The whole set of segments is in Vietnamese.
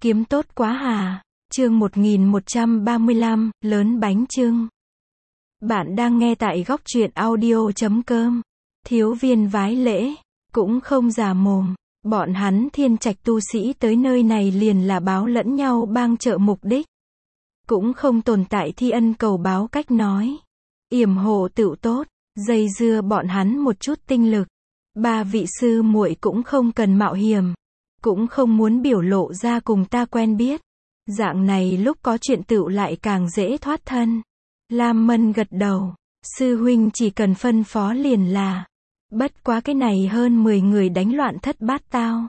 Kiếm tốt quá hà. Chương 1135, lớn bánh chưng. Bạn đang nghe tại góc truyện audio.com. Thiếu viên vái lễ, cũng không già mồm. Bọn hắn thiên trạch tu sĩ tới nơi này liền là báo lẫn nhau bang trợ mục đích. Cũng không tồn tại thi ân cầu báo cách nói. Yểm hộ tựu tốt, dây dưa bọn hắn một chút tinh lực. Ba vị sư muội cũng không cần mạo hiểm. Cũng không muốn biểu lộ ra cùng ta quen biết. Dạng này lúc có chuyện tựu lại càng dễ thoát thân. Lam Mân gật đầu. Sư huynh chỉ cần phân phó liền là. Bất quá cái này hơn 10 người đánh loạn thất bát tao.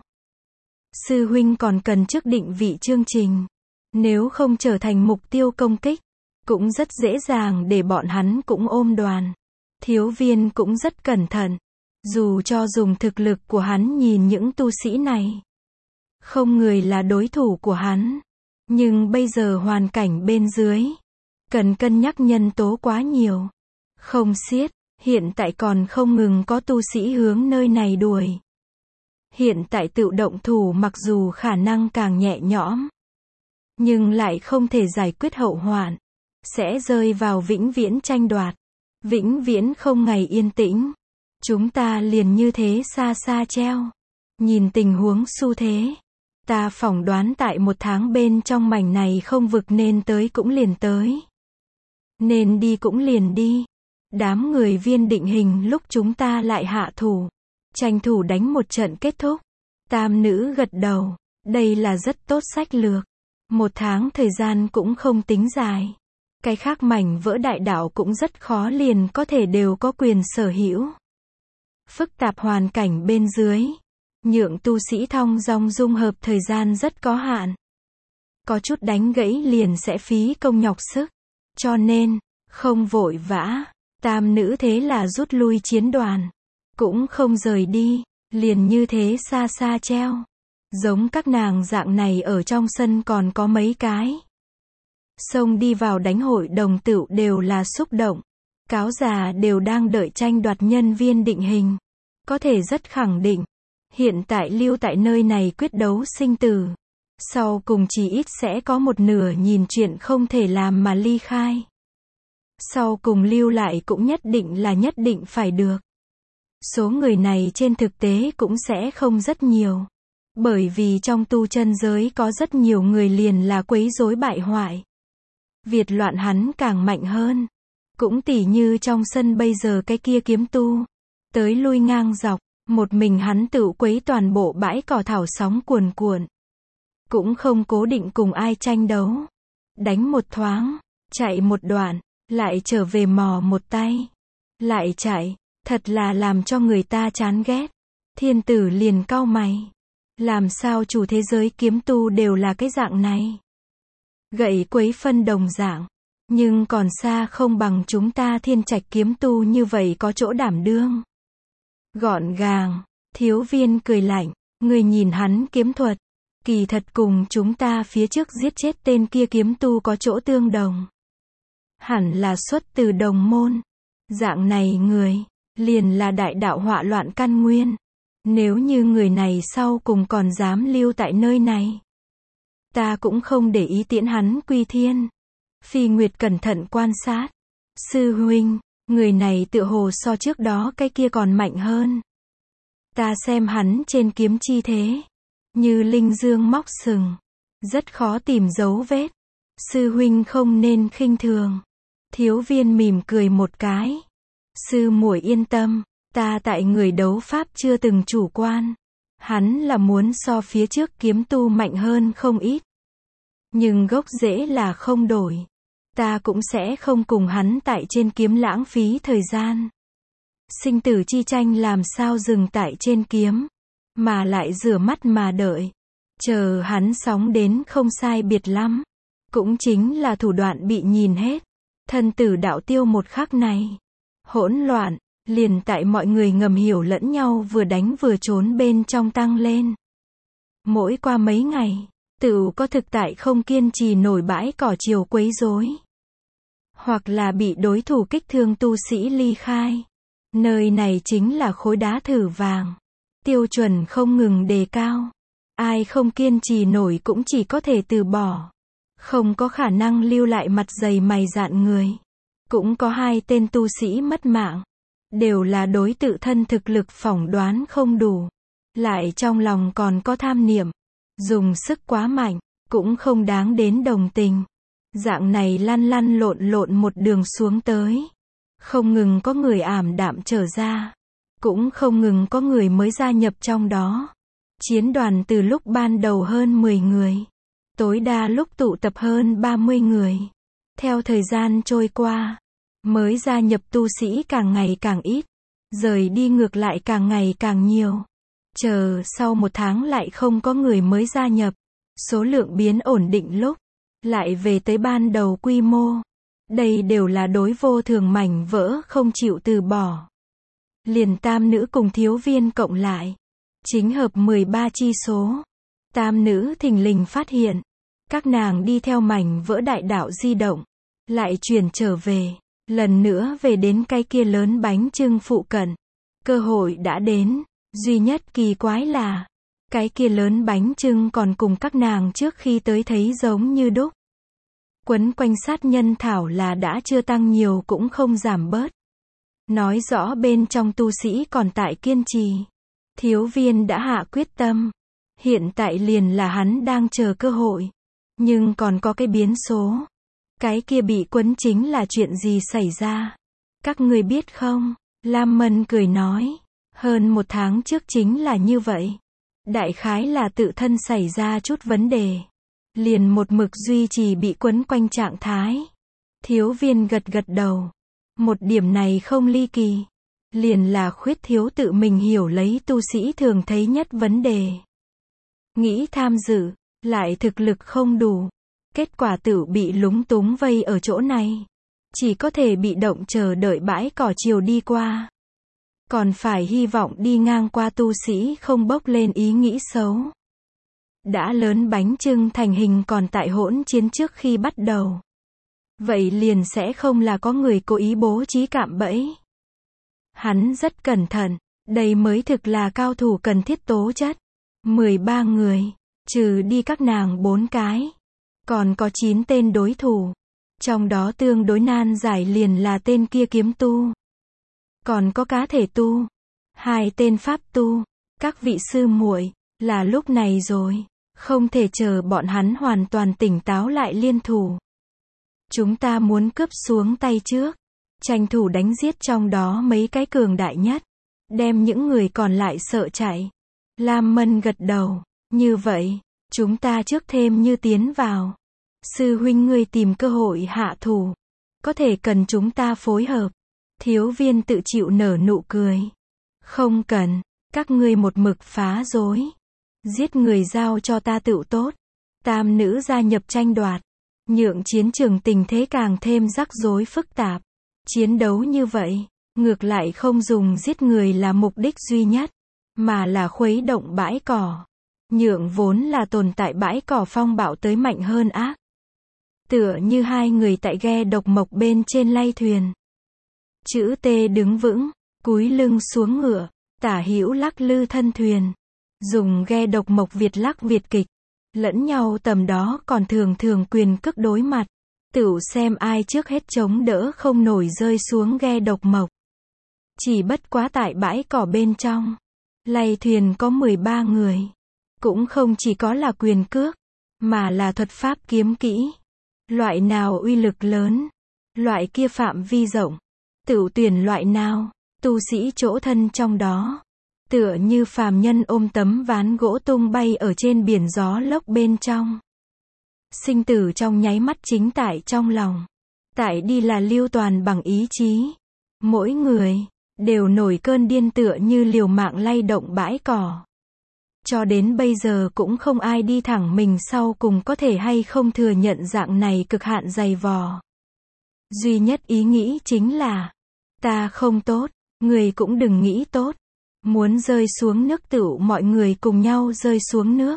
Sư huynh còn cần trước định vị chương trình. Nếu không trở thành mục tiêu công kích, cũng rất dễ dàng để bọn hắn cũng ôm đoàn. Thiếu viên cũng rất cẩn thận. Dù cho dùng thực lực của hắn nhìn những tu sĩ này, không người là đối thủ của hắn. Nhưng bây giờ hoàn cảnh bên dưới, cần cân nhắc nhân tố quá nhiều. Không xiết, hiện tại còn không ngừng có tu sĩ hướng nơi này đuổi. Hiện tại tự động thủ mặc dù khả năng càng nhẹ nhõm, nhưng lại không thể giải quyết hậu hoạn. Sẽ rơi vào vĩnh viễn tranh đoạt. Vĩnh viễn không ngày yên tĩnh. Chúng ta liền như thế xa xa treo. Nhìn tình huống xu thế, ta phỏng đoán tại 1 tháng bên trong mảnh này không vực nên tới cũng liền tới. Nên đi cũng liền đi. Đám người viên định hình lúc chúng ta lại hạ thủ. Tranh thủ đánh một trận kết thúc. Tam nữ gật đầu. Đây là rất tốt sách lược. 1 tháng thời gian cũng không tính dài. Cái khác mảnh vỡ đại đạo cũng rất khó liền có thể đều có quyền sở hữu. Phức tạp hoàn cảnh bên dưới, nhượng tu sĩ thong dong dung hợp thời gian rất có hạn. Có chút đánh gãy liền sẽ phí công nhọc sức. Cho nên, không vội vã, tam nữ thế là rút lui chiến đoàn. Cũng không rời đi, liền như thế xa xa treo. Giống các nàng dạng này ở trong sân còn có mấy cái. Xông đi vào đánh hội đồng tựu đều là xúc động. Cáo già đều đang đợi tranh đoạt nhân viên định hình. Có thể rất khẳng định. Hiện tại lưu tại nơi này quyết đấu sinh tử. Sau cùng chỉ ít sẽ có một nửa nhìn chuyện không thể làm mà ly khai. Sau cùng lưu lại cũng nhất định phải được. Số người này trên thực tế cũng sẽ không rất nhiều. Bởi vì trong tu chân giới có rất nhiều người liền là quấy rối bại hoại. Việt loạn hắn càng mạnh hơn. Cũng tỉ như trong sân bây giờ cái kia kiếm tu. Tới lui ngang dọc, một mình hắn tự quấy toàn bộ bãi cỏ thảo sóng cuồn cuộn. Cũng không cố định cùng ai tranh đấu. Đánh một thoáng, chạy một đoạn, lại trở về mò một tay. Lại chạy, thật là làm cho người ta chán ghét. Thiên tử liền cau mày. Làm sao chủ thế giới kiếm tu đều là cái dạng này? Gậy quấy phân đồng dạng. Nhưng còn xa không bằng chúng ta thiên trạch kiếm tu như vậy có chỗ đảm đương. Gọn gàng, thiếu viên cười lạnh, người nhìn hắn kiếm thuật. Kỳ thật cùng chúng ta phía trước giết chết tên kia kiếm tu có chỗ tương đồng. Hẳn là xuất từ đồng môn. Dạng này người, liền là đại đạo họa loạn căn nguyên. Nếu như người này sau cùng còn dám lưu tại nơi này, ta cũng không để ý tiễn hắn quy thiên. Phi Nguyệt cẩn thận quan sát. Sư huynh, người này tựa hồ so trước đó cái kia còn mạnh hơn. Ta xem hắn trên kiếm chi thế, như linh dương móc sừng. Rất khó tìm dấu vết. Sư huynh không nên khinh thường. Thiếu viên mỉm cười một cái. Sư muội yên tâm, ta tại người đấu pháp chưa từng chủ quan. Hắn là muốn so phía trước kiếm tu mạnh hơn không ít. Nhưng gốc rễ là không đổi. Ta cũng sẽ không cùng hắn tại trên kiếm lãng phí thời gian. Sinh tử chi tranh làm sao dừng tại trên kiếm, mà lại rửa mắt mà đợi. Chờ hắn sóng đến không sai biệt lắm. Cũng chính là thủ đoạn bị nhìn hết. Thân tử đạo tiêu một khắc này. Hỗn loạn, liền tại mọi người ngầm hiểu lẫn nhau vừa đánh vừa trốn bên trong tăng lên. Mỗi qua mấy ngày, tự có thực tại không kiên trì nổi bãi cỏ chiều quấy rối. Hoặc là bị đối thủ kích thương tu sĩ ly khai. Nơi này chính là khối đá thử vàng. Tiêu chuẩn không ngừng đề cao. Ai không kiên trì nổi cũng chỉ có thể từ bỏ. Không có khả năng lưu lại mặt dày mày dạn người. Cũng có 2 tên tu sĩ mất mạng. Đều là đối tự thân thực lực phỏng đoán không đủ. Lại trong lòng còn có tham niệm. Dùng sức quá mạnh, cũng không đáng đến đồng tình. Dạng này lăn lăn lộn lộn một đường xuống tới. Không ngừng có người ảm đạm trở ra. Cũng không ngừng có người mới gia nhập trong đó. Chiến đoàn từ lúc ban đầu hơn 10 người. Tối đa lúc tụ tập hơn 30 người. Theo thời gian trôi qua, mới gia nhập tu sĩ càng ngày càng ít. Rời đi ngược lại càng ngày càng nhiều. Chờ sau 1 tháng lại không có người mới gia nhập. Số lượng biến ổn định lúc. Lại về tới ban đầu quy mô. Đây đều là đối vô thường mảnh vỡ không chịu từ bỏ. Liền tam nữ cùng thiếu viên cộng lại. Chính hợp 13 chi số. Tam nữ thình lình phát hiện. Các nàng đi theo mảnh vỡ đại đạo di động. Lại chuyển trở về. Lần nữa về đến cái kia lớn bánh chưng phụ cận. Cơ hội đã đến. Duy nhất kỳ quái là. Cái kia lớn bánh chưng còn cùng các nàng trước khi tới thấy giống như đúc. Quấn quanh sát nhân thảo là đã chưa tăng nhiều cũng không giảm bớt. Nói rõ bên trong tu sĩ còn tại kiên trì. Thiếu viên đã hạ quyết tâm. Hiện tại liền là hắn đang chờ cơ hội. Nhưng còn có cái biến số. Cái kia bị quấn chính là chuyện gì xảy ra? Các người biết không? Lam Mân cười nói. Hơn 1 tháng trước chính là như vậy. Đại khái là tự thân xảy ra chút vấn đề. Liền một mực duy trì bị quấn quanh trạng thái. Thiếu viên gật gật đầu. Một điểm này không ly kỳ. Liền là khuyết thiếu tự mình hiểu lấy tu sĩ thường thấy nhất vấn đề. Nghĩ tham dự, lại thực lực không đủ. Kết quả tự bị lúng túng vây ở chỗ này. Chỉ có thể bị động chờ đợi bãi cỏ chiều đi qua. Còn phải hy vọng đi ngang qua tu sĩ không bốc lên ý nghĩ xấu. Đã lớn bánh chưng thành hình còn tại hỗn chiến trước khi bắt đầu. Vậy liền sẽ không là có người cố ý bố trí cạm bẫy. Hắn rất cẩn thận, đây mới thực là cao thủ cần thiết tố chất. 13 người, trừ đi các nàng 4 cái. Còn có 9 tên đối thủ. Trong đó tương đối nan giải liền là tên kia kiếm tu. Còn có cá thể tu. 2 tên pháp tu. Các vị sư muội, là lúc này rồi. Không thể chờ bọn hắn hoàn toàn tỉnh táo lại liên thủ. Chúng ta muốn cướp xuống tay trước. Tranh thủ đánh giết trong đó mấy cái cường đại nhất. Đem những người còn lại sợ chạy. Lam Mân gật đầu. Như vậy, chúng ta trước thêm như tiến vào. Sư huynh ngươi tìm cơ hội hạ thủ. Có thể cần chúng ta phối hợp. Thiếu viên tự chịu nở nụ cười. Không cần, các ngươi một mực phá rối. Giết người giao cho ta tựu tốt. Tam nữ gia nhập tranh đoạt. Nhượng chiến trường tình thế càng thêm rắc rối phức tạp. Chiến đấu như vậy, ngược lại không dùng giết người là mục đích duy nhất. Mà là khuấy động bãi cỏ. Nhượng vốn là tồn tại bãi cỏ phong bạo tới mạnh hơn ác. Tựa như 2 người tại ghe độc mộc bên trên lay thuyền. Chữ T đứng vững, cúi lưng xuống ngựa, tả hữu lắc lư thân thuyền. Dùng ghe độc mộc Việt lắc Việt kịch. Lẫn nhau tầm đó còn thường thường quyền cước đối mặt. Tửu xem ai trước hết chống đỡ không nổi rơi xuống ghe độc mộc. Chỉ bất quá tại bãi cỏ bên trong. Lay thuyền có 13 người. Cũng không chỉ có là quyền cước, mà là thuật pháp kiếm kỹ. Loại nào uy lực lớn, loại kia phạm vi rộng. Tửu tuyển loại nào, tu sĩ chỗ thân trong đó. Tựa như phàm nhân ôm tấm ván gỗ tung bay ở trên biển gió lốc bên trong. Sinh tử trong nháy mắt chính tại trong lòng. Tại đi là lưu toàn bằng ý chí. Mỗi người, đều nổi cơn điên tựa như liều mạng lay động bãi cỏ. Cho đến bây giờ cũng không ai đi thẳng mình sau cùng có thể hay không thừa nhận dạng này cực hạn dày vò. Duy nhất ý nghĩ chính là, ta không tốt, người cũng đừng nghĩ tốt. Muốn rơi xuống nước tựu mọi người cùng nhau rơi xuống nước.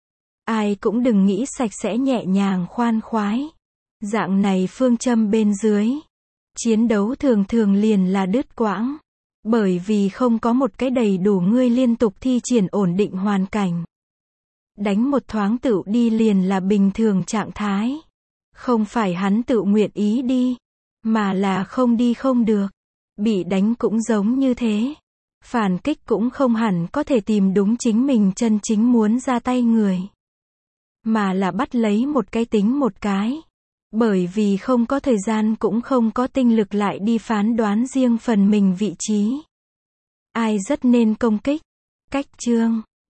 Ai cũng đừng nghĩ sạch sẽ nhẹ nhàng khoan khoái. Dạng này phương châm bên dưới. Chiến đấu thường thường liền là đứt quãng. Bởi vì không có một cái đầy đủ ngươi liên tục thi triển ổn định hoàn cảnh. Đánh một thoáng tựu đi liền là bình thường trạng thái. Không phải hắn tự nguyện ý đi, mà là không đi không được. Bị đánh cũng giống như thế. Phản kích cũng không hẳn có thể tìm đúng chính mình chân chính muốn ra tay người. Mà là bắt lấy một cái tính một cái. Bởi vì không có thời gian cũng không có tinh lực lại đi phán đoán riêng phần mình vị trí. Ai rất nên công kích. Cách chương